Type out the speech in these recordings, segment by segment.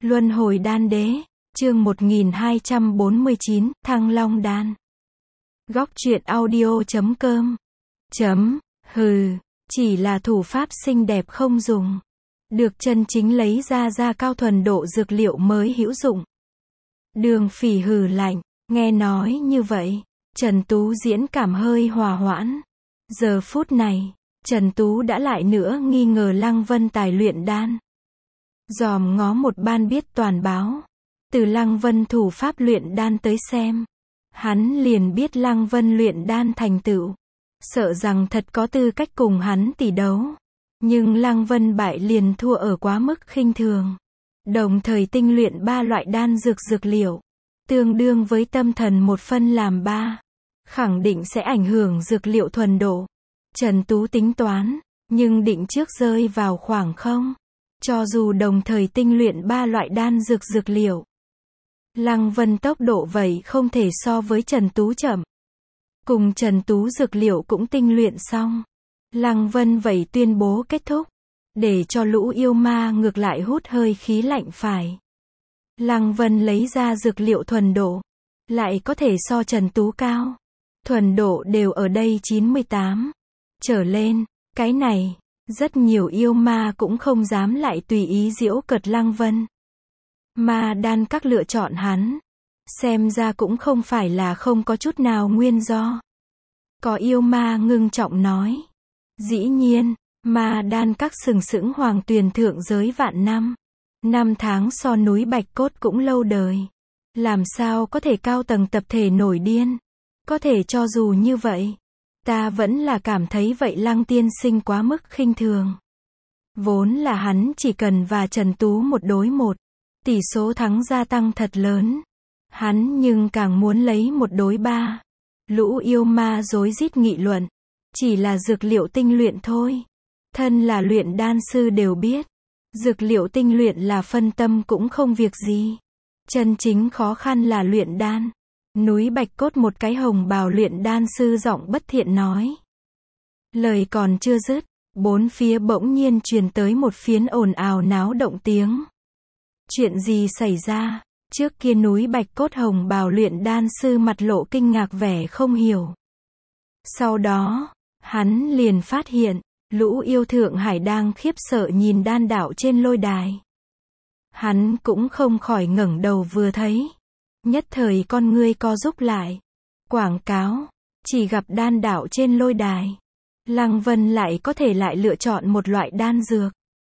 Luân hồi đan đế, chương 1249, Thăng Long đan. Góc truyện audio.com. Hừ, chỉ là thủ pháp xinh đẹp không dùng. Được chân chính lấy ra cao thuần độ dược liệu mới hữu dụng. Đường Phỉ hừ lạnh, nghe nói như vậy, Trần Tú diễn cảm hơi hòa hoãn. Giờ phút này, Trần Tú đã lại nữa nghi ngờ Lăng Vân tài luyện đan. Dòm ngó một ban biết toàn báo. Từ Lăng Vân thủ pháp luyện đan tới xem. Hắn liền biết Lăng Vân luyện đan thành tựu. Sợ rằng thật có tư cách cùng hắn tỷ đấu. Nhưng Lăng Vân bại liền thua ở quá mức khinh thường. Đồng thời tinh luyện 3 loại đan dược liệu. Tương đương với tâm thần một phân làm 3. Khẳng định sẽ ảnh hưởng dược liệu thuần độ. Trần Tú tính toán, nhưng định trước rơi vào khoảng không. Cho dù đồng thời tinh luyện 3 loại đan dược liệu. Lăng Vân tốc độ vậy không thể so với Trần Tú chậm. Cùng Trần Tú dược liệu cũng tinh luyện xong. Lăng Vân vậy tuyên bố kết thúc. Để cho lũ yêu ma ngược lại hút hơi khí lạnh phải. Lăng Vân lấy ra dược liệu thuần độ. Lại có thể so Trần Tú cao. Thuần độ đều ở đây 98. Trở lên, cái này, rất nhiều yêu ma cũng không dám lại tùy ý giễu cợt Lăng Vân. Ma đan các lựa chọn hắn. Xem ra cũng không phải là không có chút nào nguyên do. Có yêu ma ngưng trọng nói. Dĩ nhiên, ma đan các sừng sững hoàng tuyền thượng giới vạn năm. 5 tháng so núi Bạch Cốt cũng lâu đời. Làm sao có thể cao tầng tập thể nổi điên. Có thể cho dù như vậy. Ta vẫn là cảm thấy vậy Lăng tiên sinh quá mức khinh thường. Vốn là hắn chỉ cần và Trần Tú một đối một. Tỷ số thắng gia tăng thật lớn. Hắn nhưng càng muốn lấy một đối 3. Lũ yêu ma rối rít nghị luận. Chỉ là dược liệu tinh luyện thôi. Thân là luyện đan sư đều biết. Dược liệu tinh luyện là phân tâm cũng không việc gì. Chân chính khó khăn là luyện đan. Núi Bạch Cốt một cái hồng bào luyện đan sư giọng bất thiện nói. Lời còn chưa dứt, bốn phía bỗng nhiên truyền tới một phiến ồn ào náo động tiếng. Chuyện gì xảy ra? Trước kia núi Bạch Cốt hồng bào luyện đan sư mặt lộ kinh ngạc vẻ không hiểu. Sau đó, hắn liền phát hiện, lũ yêu Thượng Hải đang khiếp sợ nhìn đan đạo trên lôi đài. Hắn cũng không khỏi ngẩng đầu vừa thấy. Nhất thời con ngươi co rúm lại. Quảng cáo, chỉ gặp đan đạo trên lôi đài. Lăng Vân lại có thể lại lựa chọn một loại đan dược.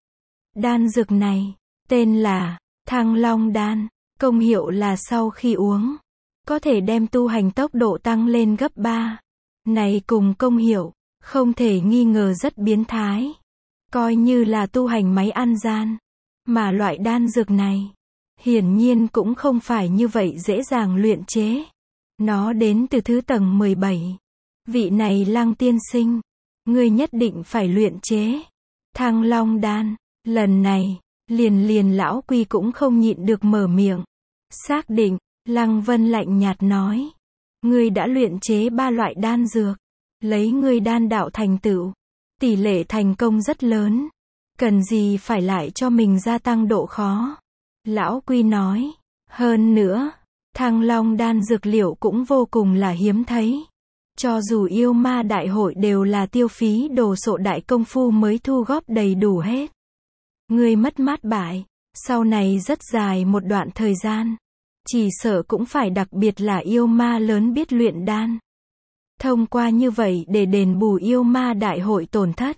Đan dược này, tên là Thăng Long đan. Công hiệu là sau khi uống, có thể đem tu hành tốc độ tăng lên gấp 3. Này cùng công hiệu, không thể nghi ngờ rất biến thái. Coi như là tu hành máy ăn gian. Mà loại đan dược này, hiển nhiên cũng không phải như vậy dễ dàng luyện chế. Nó đến từ thứ tầng 17. Vị này Lăng tiên sinh, ngươi nhất định phải luyện chế Thăng Long đan. Lần này, liền lão Quy cũng không nhịn được mở miệng. Xác định, Lăng Vân lạnh nhạt nói. Ngươi đã luyện chế 3 loại đan dược. Lấy ngươi đan đạo thành tựu. Tỷ lệ thành công rất lớn. Cần gì phải lại cho mình gia tăng độ khó. Lão Quy nói. Hơn nữa, Thăng Long đan dược liệu cũng vô cùng là hiếm thấy. Cho dù yêu ma đại hội đều là tiêu phí đồ sộ đại công phu mới thu góp đầy đủ hết. Ngươi mất mát bại, sau này rất dài một đoạn thời gian. Chỉ sợ cũng phải đặc biệt là yêu ma lớn biết luyện đan. Thông qua như vậy để đền bù yêu ma đại hội tổn thất.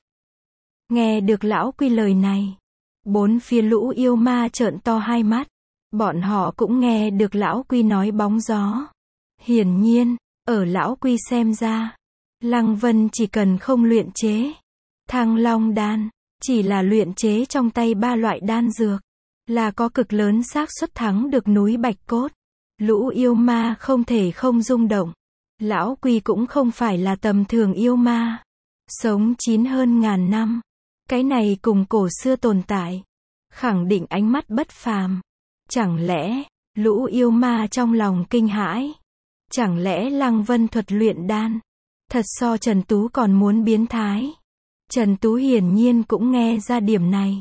Nghe được lão Quy lời này. Bốn phía lũ yêu ma trợn to hai mắt. Bọn họ cũng nghe được lão Quy nói bóng gió. Hiển nhiên, ở lão Quy xem ra, Lăng Vân chỉ cần không luyện chế Thăng Long đan, chỉ là luyện chế trong tay 3 loại đan dược, là có cực lớn xác suất thắng được núi Bạch Cốt. Lũ yêu ma không thể không rung động. Lão Quy cũng không phải là tầm thường yêu ma. Sống 9 hơn ngàn năm. Cái này cùng cổ xưa tồn tại. Khẳng định ánh mắt bất phàm. Chẳng lẽ, lũ yêu ma trong lòng kinh hãi. Chẳng lẽ Lăng Vân thuật luyện đan. Thật so Trần Tú còn muốn biến thái. Trần Tú hiển nhiên cũng nghe ra điểm này.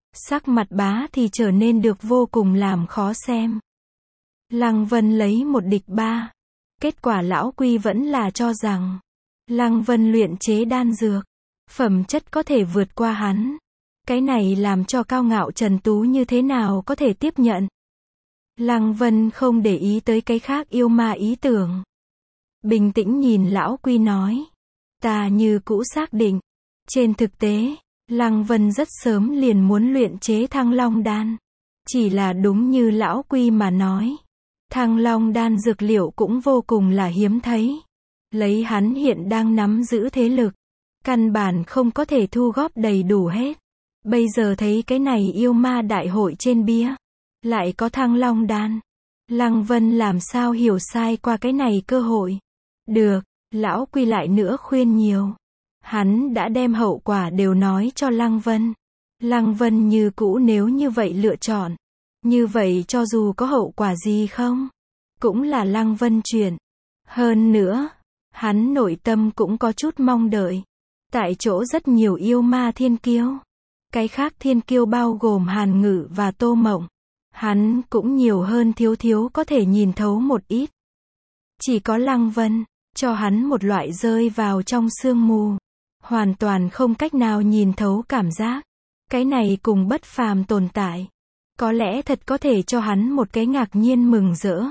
Sắc mặt bá thì trở nên được vô cùng làm khó xem. Lăng Vân lấy một địch ba. Kết quả lão Quy vẫn là cho rằng Lăng Vân luyện chế đan dược, phẩm chất có thể vượt qua hắn. Cái này làm cho cao ngạo Trần Tú như thế nào có thể tiếp nhận. Lăng Vân không để ý tới cái khác yêu ma ý tưởng. Bình tĩnh nhìn lão Quy nói. Ta như cũ xác định. Trên thực tế, Lăng Vân rất sớm liền muốn luyện chế Thăng Long đan. Chỉ là đúng như lão Quy mà nói. Thăng Long đan dược liệu cũng vô cùng là hiếm thấy. Lấy hắn hiện đang nắm giữ thế lực. Căn bản không có thể thu góp đầy đủ hết. Bây giờ thấy cái này yêu ma đại hội trên bia. Lại có Thăng Long đan. Lăng Vân làm sao hiểu sai qua cái này cơ hội. Được, lão Quy lại nữa khuyên nhiều. Hắn đã đem hậu quả đều nói cho Lăng Vân. Lăng Vân như cũ nếu như vậy lựa chọn. Như vậy cho dù có hậu quả gì không, cũng là Lăng Vân chuyện. Hơn nữa, hắn nội tâm cũng có chút mong đợi. Tại chỗ rất nhiều yêu ma thiên kiêu. Cái khác thiên kiêu bao gồm Hàn Ngự và Tô Mộng. Hắn cũng nhiều hơn thiếu thiếu có thể nhìn thấu một ít. Chỉ có Lăng Vân, cho hắn một loại rơi vào trong sương mù. Hoàn toàn không cách nào nhìn thấu cảm giác. Cái này cùng bất phàm tồn tại. Có lẽ thật có thể cho hắn một cái ngạc nhiên mừng rỡ.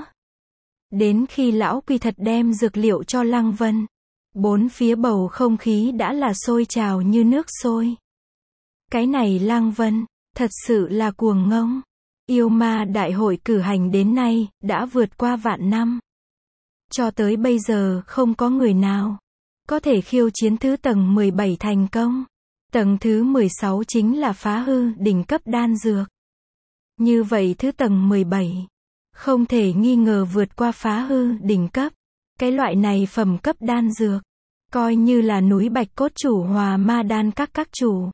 Đến khi lão Quy thật đem dược liệu cho Lăng Vân. Bốn phía bầu không khí đã là sôi trào như nước sôi. Cái này Lăng Vân, thật sự là cuồng ngông. Yêu ma đại hội cử hành đến nay, đã vượt qua vạn năm. Cho tới bây giờ không có người nào có thể khiêu chiến thứ tầng 17 thành công. Tầng thứ 16 chính là phá hư đỉnh cấp đan dược. Như vậy thứ tầng 17 không thể nghi ngờ vượt qua phá hư đỉnh cấp. Cái loại này phẩm cấp đan dược, coi như là núi Bạch Cốt chủ Hòa Ma đan các chủ,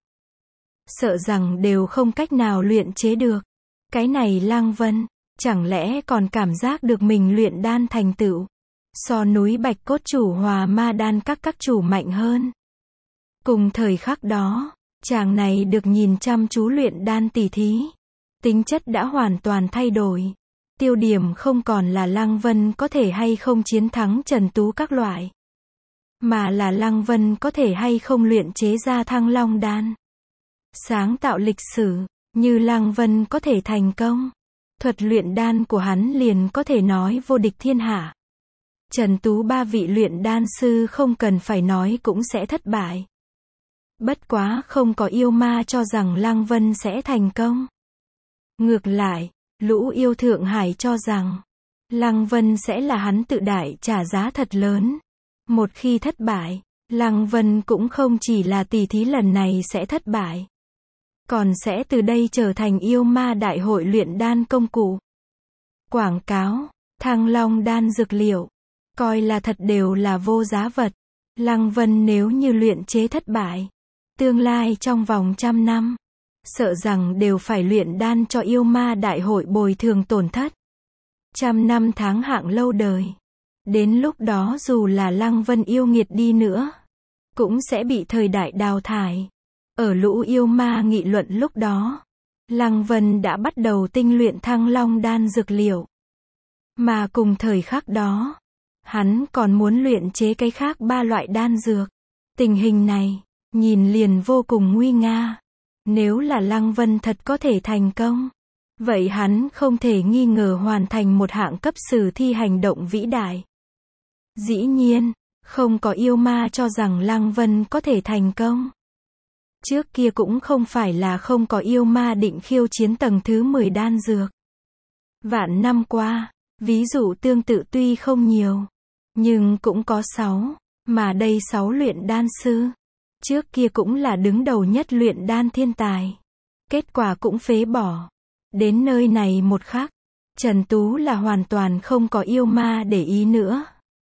sợ rằng đều không cách nào luyện chế được. Cái này Lăng Vân, chẳng lẽ còn cảm giác được mình luyện đan thành tựu so núi Bạch Cốt chủ Hòa Ma đan các chủ mạnh hơn. Cùng thời khắc đó, chàng này được nhìn chăm chú luyện đan tỉ thí. Tính chất đã hoàn toàn thay đổi. Tiêu điểm không còn là Lăng Vân có thể hay không chiến thắng Trần Tú các loại, mà là Lăng Vân có thể hay không luyện chế ra Thăng Long đan. Sáng tạo lịch sử, như Lăng Vân có thể thành công, thuật luyện đan của hắn liền có thể nói vô địch thiên hạ. Trần Tú ba vị luyện đan sư không cần phải nói cũng sẽ thất bại. Bất quá không có yêu ma cho rằng Lăng Vân sẽ thành công. Ngược lại, lũ yêu Thượng Hải cho rằng Lăng Vân sẽ là hắn tự đại trả giá thật lớn. Một khi thất bại, Lăng Vân cũng không chỉ là tỷ thí lần này sẽ thất bại, còn sẽ từ đây trở thành yêu ma đại hội luyện đan công cụ. Quảng cáo, Thăng Long đan dược liệu, coi là thật đều là vô giá vật. Lăng Vân nếu như luyện chế thất bại, tương lai trong vòng 100 năm, sợ rằng đều phải luyện đan cho yêu ma đại hội bồi thường tổn thất. 100 năm tháng hạng lâu đời. Đến lúc đó dù là Lăng Vân yêu nghiệt đi nữa, cũng sẽ bị thời đại đào thải. Ở lũ yêu ma nghị luận lúc đó, Lăng Vân đã bắt đầu tinh luyện Thăng Long đan dược liệu. Mà cùng thời khắc đó, hắn còn muốn luyện chế cái khác 3 loại đan dược. Tình hình này, nhìn liền vô cùng nguy nga. Nếu là Lăng Vân thật có thể thành công, vậy hắn không thể nghi ngờ hoàn thành một hạng cấp sử thi hành động vĩ đại. Dĩ nhiên, không có yêu ma cho rằng Lăng Vân có thể thành công. Trước kia cũng không phải là không có yêu ma định khiêu chiến tầng thứ 10 đan dược. Vạn năm qua, ví dụ tương tự tuy không nhiều, nhưng cũng có 6, mà đây 6 luyện đan sư. Trước kia cũng là đứng đầu nhất luyện đan thiên tài. Kết quả cũng phế bỏ. Đến nơi này một khắc, Trần Tú là hoàn toàn không có yêu ma để ý nữa.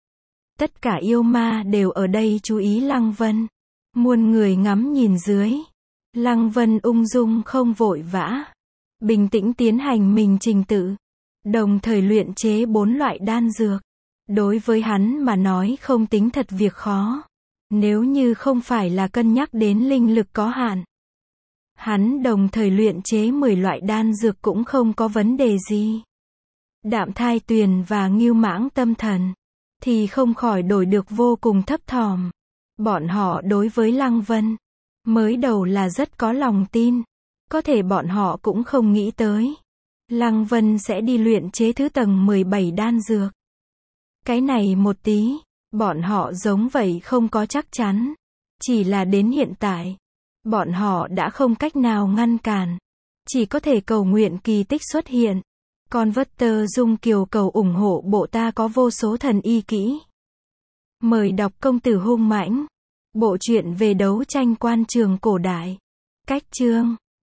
Tất cả yêu ma đều ở đây chú ý Lăng Vân. Muôn người ngắm nhìn dưới. Lăng Vân ung dung không vội vã, bình tĩnh tiến hành mình trình tự, đồng thời luyện chế 4 loại đan dược. Đối với hắn mà nói không tính thật việc khó. Nếu như không phải là cân nhắc đến linh lực có hạn, Hắn đồng thời luyện chế 10 loại đan dược cũng không có vấn đề gì. Đạm Thai Tuyền và Ngưu Mãng Tâm Thần thì không khỏi đổi được vô cùng thấp thỏm. Bọn họ đối với Lăng Vân mới đầu là rất có lòng tin. Có thể bọn họ cũng không nghĩ tới Lăng Vân sẽ đi luyện chế thứ tầng 17 đan dược. Cái này một tí, bọn họ giống vậy không có chắc chắn. Chỉ là đến hiện tại, bọn họ đã không cách nào ngăn cản. Chỉ có thể cầu nguyện kỳ tích xuất hiện. Converter Dung Kiều cầu ủng hộ bộ ta có vô số thần y kỹ. Mời đọc Công tử hung mãnh. Bộ truyện về đấu tranh quan trường cổ đại. Cách chương